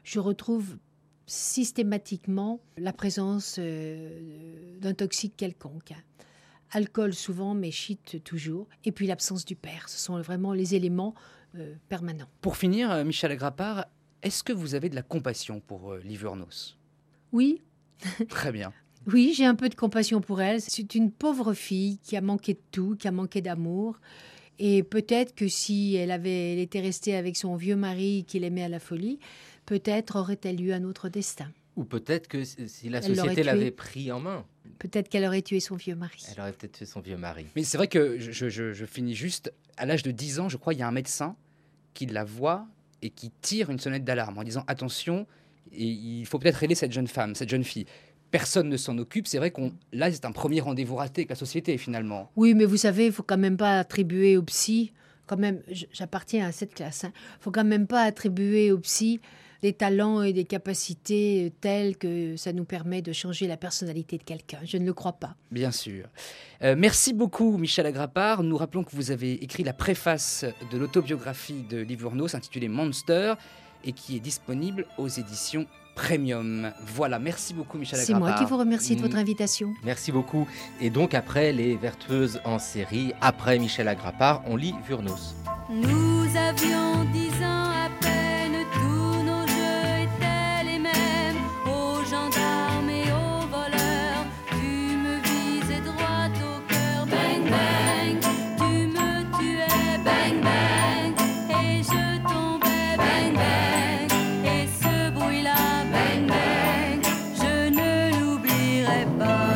je retrouve systématiquement la présence d'un toxique quelconque. Alcool souvent, mais shit toujours. Et puis l'absence du père. Ce sont vraiment les éléments permanents. Pour finir, Michel Agrapard, est-ce que vous avez de la compassion pour Livernos ? Oui. Très bien. Oui, j'ai un peu de compassion pour elle. C'est une pauvre fille qui a manqué de tout, qui a manqué d'amour. Et peut-être que si elle était restée avec son vieux mari qu'il aimait à la folie, peut-être aurait-elle eu un autre destin. Ou peut-être que si la société l'avait pris en main. Peut-être qu'elle aurait tué son vieux mari. Elle aurait peut-être tué son vieux mari. Mais c'est vrai que je finis juste, à l'âge de 10 ans, je crois, il y a un médecin qui la voit et qui tire une sonnette d'alarme en disant « Attention, il faut peut-être aider cette jeune femme, cette jeune fille ». Personne ne s'en occupe. C'est vrai là, c'est un premier rendez-vous raté avec la société, finalement. Oui, mais vous savez, il ne faut quand même pas attribuer aux psy, quand même, j'appartiens à cette classe, il ne faut quand même pas attribuer aux psy des talents et des capacités telles que ça nous permet de changer la personnalité de quelqu'un. Je ne le crois pas. Bien sûr. Merci beaucoup, Michel Agrapard. Nous rappelons que vous avez écrit la préface de l'autobiographie de Livernos intitulée Monster et qui est disponible aux éditions Premium. Voilà, merci beaucoup Michel Agrapard. C'est moi qui vous remercie de votre invitation. Merci beaucoup. Et donc après les Vertueuses en série, après Michel Agrapard, on lit Livernos. Nous avions 10 ans à peine, tous nos jeux étaient les mêmes. Aux gendarmes et aux voleurs, tu me visais droit au cœur. Bang bang, tu me tuais. Bang bang, et je tombais. Bang bang, et ce bruit-là. Bang bang, je ne l'oublierai pas.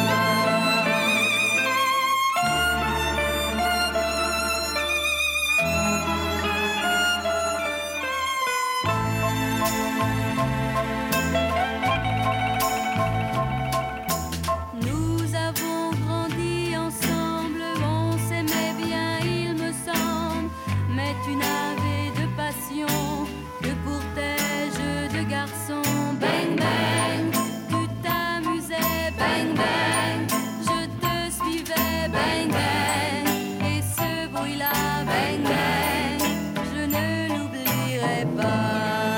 Nous avons grandi ensemble, on s'aimait bien, il me semble. Mais tu n'avais de passion que pour tes jeux de garçon. Bang bang, tu t'amusais. Bang bang, je te suivais. Bang bang, et ce bruit-là. Bang bang, je ne l'oublierai pas.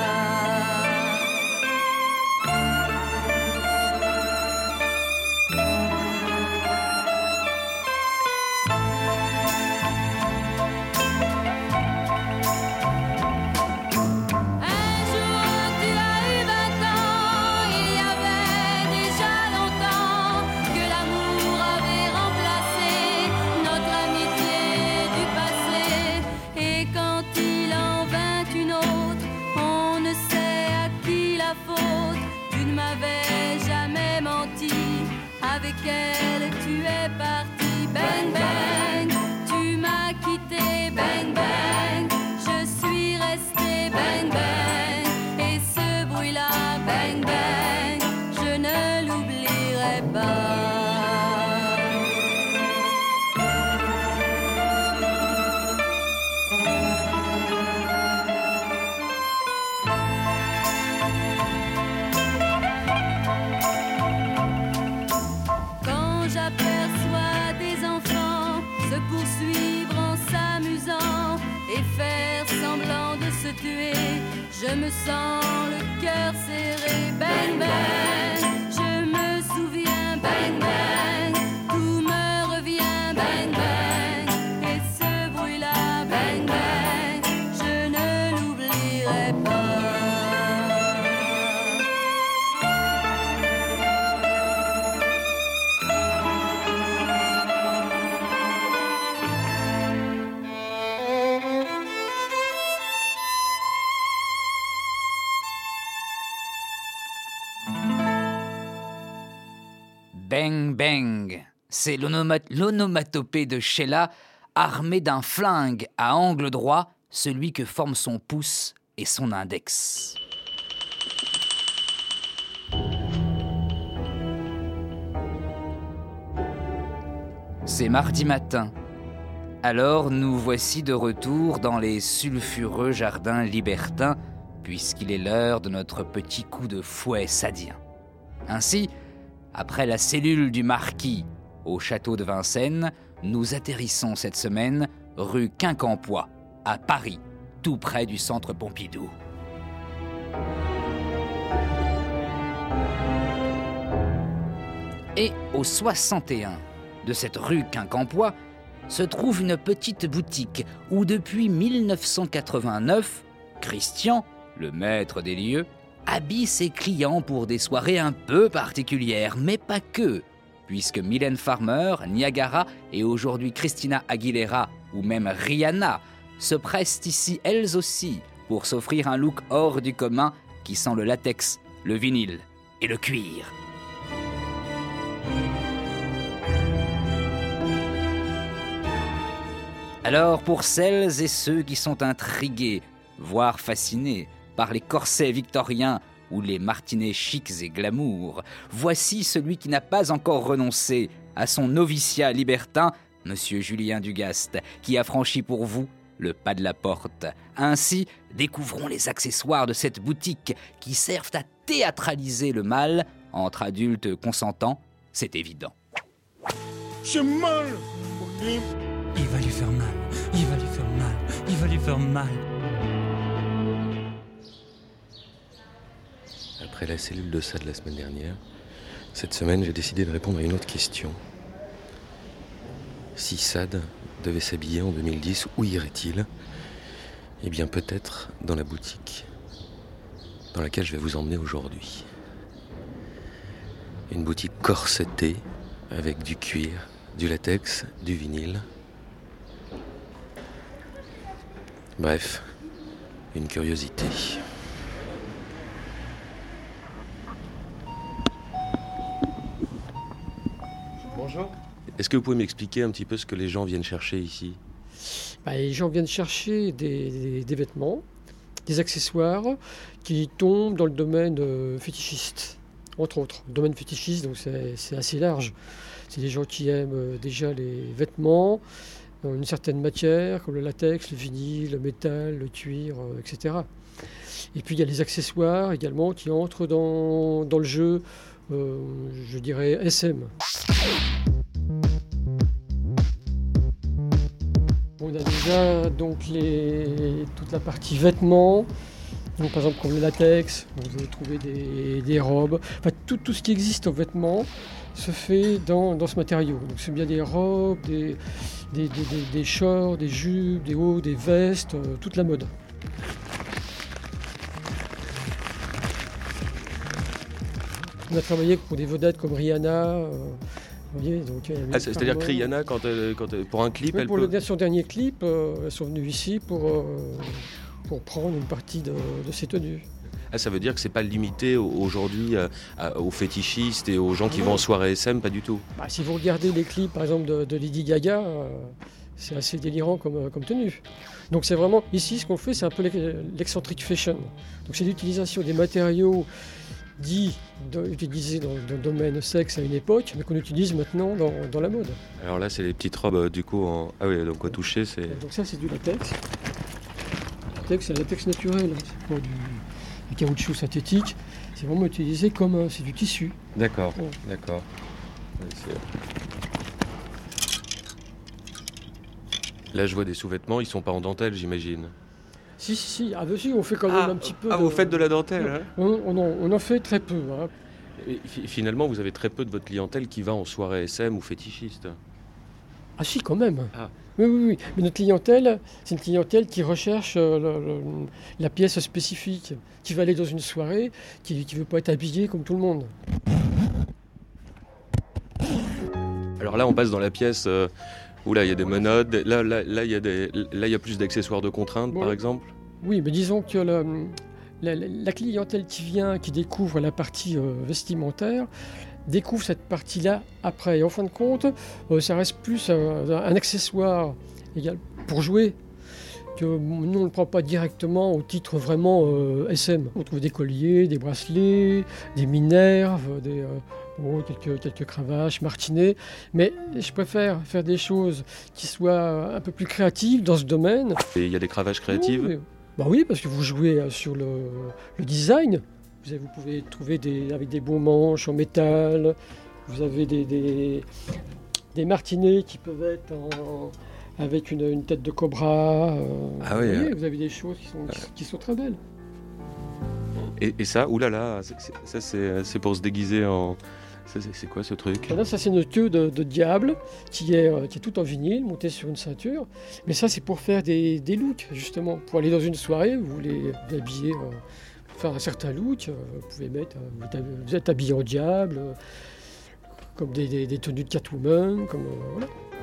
Un jour tu as eu 20 ans, il y avait déjà longtemps que l'amour avait remplacé notre amitié du passé. Et quand il en vint une autre, on ne sait à qui la faute. Tu ne m'avais jamais menti, avec elle tu es parti. Bang bang, tu m'as quitté. Bang bang, je suis resté. Bang bang, et ce bruit-là. Bang bang, je ne l'oublierai pas. Quand j'aperçois des enfants se poursuivre en s'amusant et faire semblant de se tuer, je me sens le cœur serré. Bang bang, je me souviens. Bang bang, tout me revient. Bang bang, et ce bruit-là. Bang bang, je ne l'oublierai pas. Bang bang, c'est l'onomatopée de Sheila, armée d'un flingue à angle droit, celui que forment son pouce et son index. C'est mardi matin. Alors nous voici de retour dans les sulfureux jardins libertins, puisqu'il est l'heure de notre petit coup de fouet sadien. Ainsi, après la cellule du marquis au château de Vincennes, nous atterrissons cette semaine rue Quincampoix, à Paris, tout près du centre Pompidou. Et au 61 de cette rue Quincampoix se trouve une petite boutique où depuis 1989, Christian, le maître des lieux, habille ses clients pour des soirées un peu particulières, mais pas que, puisque Mylène Farmer, Niagara et aujourd'hui Christina Aguilera ou même Rihanna se pressent ici elles aussi pour s'offrir un look hors du commun qui sent le latex, le vinyle et le cuir. Alors pour celles et ceux qui sont intrigués, voire fascinés par les corsets victoriens ou les martinets chics et glamour, voici celui qui n'a pas encore renoncé à son noviciat libertin, Monsieur Julien Dugast, qui a franchi pour vous le pas de la porte. Ainsi, découvrons les accessoires de cette boutique qui servent à théâtraliser le mal entre adultes consentants, c'est évident. J'ai mal. Il va lui faire mal, il va lui faire mal, il va lui faire mal. Après la cellule de ça de la semaine dernière, cette semaine, j'ai décidé de répondre à une autre question. Si Sade devait s'habiller en 2010, où irait-il ? Eh bien, peut-être dans la boutique dans laquelle je vais vous emmener aujourd'hui. Une boutique corsetée avec du cuir, du latex, du vinyle. Bref, une curiosité. Bonjour. Est-ce que vous pouvez m'expliquer un petit peu ce que les gens viennent chercher ici ? Les gens viennent chercher des vêtements, des accessoires qui tombent dans le domaine fétichiste, entre autres. Le domaine fétichiste, donc c'est assez large. C'est des gens qui aiment déjà les vêtements, une certaine matière, comme le latex, le vinyle, le métal, le cuir, etc. Et puis il y a les accessoires également qui entrent dans le jeu, je dirais SM. On a déjà donc toute la partie vêtements, donc par exemple comme le latex, vous allez trouver des robes, enfin tout ce qui existe en vêtements se fait dans ce matériau. Donc c'est bien des robes, des shorts, des jupes, des hauts, des vestes, toute la mode. On a travaillé pour des vedettes comme Rihanna. Vous voyez, donc, c'est-à-dire que Rihanna, quand pour un clip, pour son dernier clip, elles sont venues ici pour prendre une partie de ses tenues. Ça veut dire que c'est pas limité aujourd'hui aux fétichistes et aux gens qui vont en soirée SM, pas du tout. Si vous regardez les clips, par exemple, de Lady Gaga, c'est assez délirant comme tenue. Donc c'est vraiment, ici, ce qu'on fait, c'est un peu l'excentric fashion. Donc c'est l'utilisation des matériaux utilisés dans le domaine sexe à une époque, mais qu'on utilise maintenant dans la mode. Alors là, c'est les petites robes, du coup, donc au toucher, c'est... Donc ça, c'est du latex. Le latex, c'est un latex naturel, c'est pas du caoutchouc synthétique. C'est vraiment utilisé comme... c'est du tissu. D'accord, d'accord. Là, je vois des sous-vêtements, ils sont pas en dentelle, j'imagine. Si, dessus on fait quand même un petit peu... vous faites de la dentelle, hein ? On en fait très peu. Hein. Et finalement, vous avez très peu de votre clientèle qui va en soirée SM ou fétichiste. Ah si, quand même. Oui. Mais notre clientèle, c'est une clientèle qui recherche la pièce spécifique, qui va aller dans une soirée, qui ne veut pas être habillée comme tout le monde. Alors là, on passe dans la pièce... où là, il y a des menottes, là, il y a plus d'accessoires de contrainte, par exemple. Oui, mais disons que la clientèle qui vient, qui découvre la partie vestimentaire, découvre cette partie-là après. Et en fin de compte, ça reste plus un accessoire pour jouer. Que nous, on ne le prend pas directement au titre vraiment SM. On trouve des colliers, des bracelets, des minerves, quelques cravaches, martinets. Mais je préfère faire des choses qui soient un peu plus créatives dans ce domaine. Et il y a des cravaches créatives ? Oui, parce que vous jouez sur le design. Vous pouvez trouver avec des beaux manches en métal. Vous avez des martinets qui peuvent être avec une tête de cobra. Vous avez des choses qui sont très belles. Et ça, oulala, ça c'est pour se déguiser en... C'est quoi ce truc ? Là, ça c'est une queue de diable qui est tout en vinyle, montée sur une ceinture. Mais ça c'est pour faire des looks justement. Pour aller dans une soirée, vous voulez vous habiller, faire un certain look, vous pouvez mettre, vous êtes habillé en diable, comme des tenues de Catwoman, comme voilà.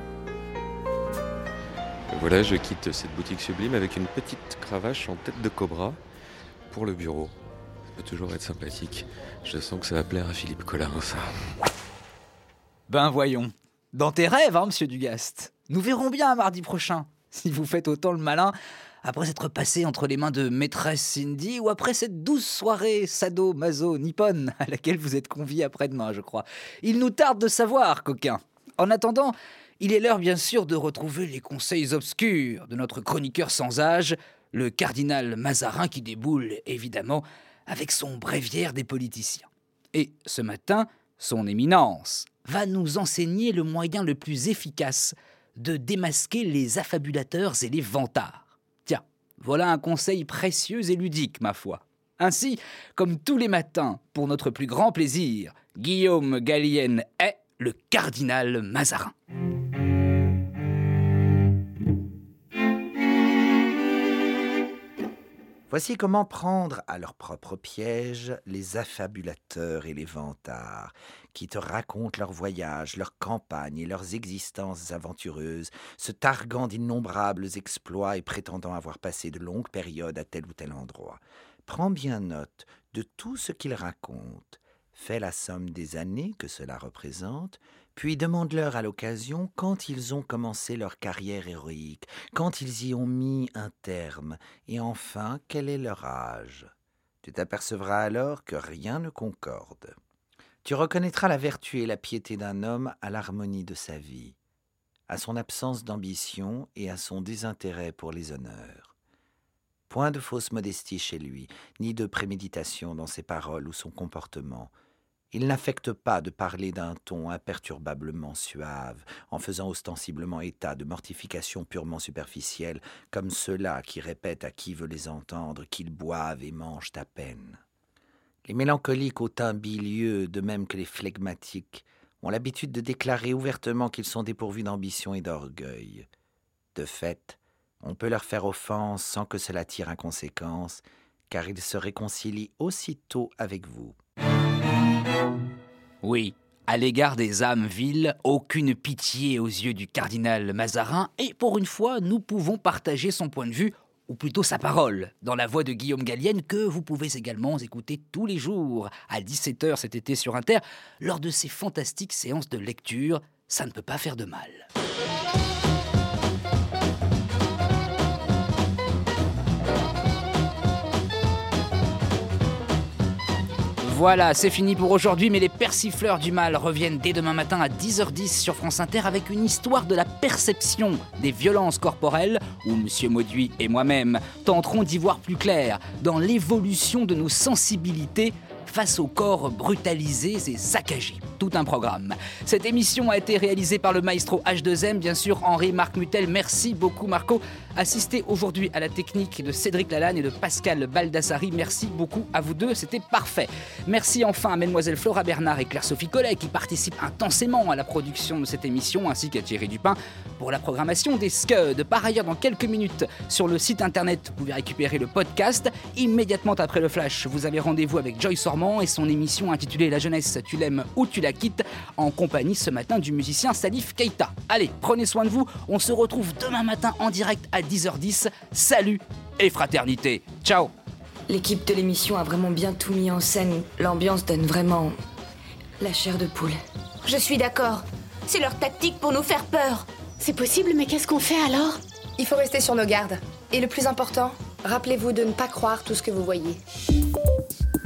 Voilà, je quitte cette boutique sublime avec une petite cravache en tête de cobra pour le bureau. Ça peut toujours être sympathique. Je sens que ça va plaire à Philippe Collin, ça. Ben voyons. Dans tes rêves, hein, monsieur Dugast. Nous verrons bien mardi prochain, si vous faites autant le malin, après être passé entre les mains de maîtresse Cindy ou après cette douce soirée sado-maso nippone à laquelle vous êtes conviés après-demain, je crois. Il nous tarde de savoir, coquin. En attendant, il est l'heure bien sûr de retrouver les conseils obscurs de notre chroniqueur sans âge, le cardinal Mazarin qui déboule, évidemment, avec son bréviaire des politiciens. Et ce matin, son éminence va nous enseigner le moyen le plus efficace de démasquer les affabulateurs et les vantards. Tiens, voilà un conseil précieux et ludique, ma foi. Ainsi, comme tous les matins, pour notre plus grand plaisir, Guillaume Gallienne est le cardinal Mazarin. Voici comment prendre à leur propre piège les affabulateurs et les vantards, qui te racontent leurs voyages, leurs campagnes et leurs existences aventureuses, se targuant d'innombrables exploits et prétendant avoir passé de longues périodes à tel ou tel endroit. Prends bien note de tout ce qu'ils racontent, fais la somme des années que cela représente, puis demande-leur à l'occasion quand ils ont commencé leur carrière héroïque, quand ils y ont mis un terme, et enfin quel est leur âge. Tu t'apercevras alors que rien ne concorde. Tu reconnaîtras la vertu et la piété d'un homme à l'harmonie de sa vie, à son absence d'ambition et à son désintérêt pour les honneurs. Point de fausse modestie chez lui, ni de préméditation dans ses paroles ou son comportement. Il n'affecte pas de parler d'un ton imperturbablement suave, en faisant ostensiblement état de mortifications purement superficielles, comme ceux-là qui répètent à qui veut les entendre qu'ils boivent et mangent à peine. Les mélancoliques au teint bilieux, de même que les flegmatiques, ont l'habitude de déclarer ouvertement qu'ils sont dépourvus d'ambition et d'orgueil. De fait, on peut leur faire offense sans que cela tire inconséquence, car ils se réconcilient aussitôt avec vous. Oui, à l'égard des âmes viles, aucune pitié aux yeux du cardinal Mazarin, et pour une fois, nous pouvons partager son point de vue, ou plutôt sa parole, dans la voix de Guillaume Gallienne, que vous pouvez également écouter tous les jours, à 17h cet été sur Inter, lors de ces fantastiques séances de lecture. Ça ne peut pas faire de mal. Voilà, c'est fini pour aujourd'hui, mais les persifleurs du mal reviennent dès demain matin à 10h10 sur France Inter avec une histoire de la perception des violences corporelles où Monsieur Mauduit et moi-même tenterons d'y voir plus clair dans l'évolution de nos sensibilités face aux corps brutalisés et saccagés. Tout un programme. Cette émission a été réalisée par le maestro H2M, bien sûr, Henri-Marc Mutel. Merci beaucoup, Marco. Assisté aujourd'hui à la technique de Cédric Lalanne et de Pascal Baldassari. Merci beaucoup à vous deux, c'était parfait. Merci enfin à Mademoiselle Flora Bernard et Claire-Sophie Collet qui participent intensément à la production de cette émission, ainsi qu'à Thierry Dupin pour la programmation des Scuds. Par ailleurs, dans quelques minutes, sur le site internet, vous pouvez récupérer le podcast. Immédiatement après le flash, vous avez rendez-vous avec Joyce Ormand et son émission intitulée La jeunesse, tu l'aimes ou tu la quittes, en compagnie ce matin du musicien Salif Keita. Allez, prenez soin de vous, on se retrouve demain matin en direct à 10h10. Salut et fraternité. Ciao. L'équipe de l'émission a vraiment bien tout mis en scène. L'ambiance donne vraiment la chair de poule. Je suis d'accord. C'est leur tactique pour nous faire peur. C'est possible, mais qu'est-ce qu'on fait alors ? Il faut rester sur nos gardes. Et le plus important, rappelez-vous de ne pas croire tout ce que vous voyez.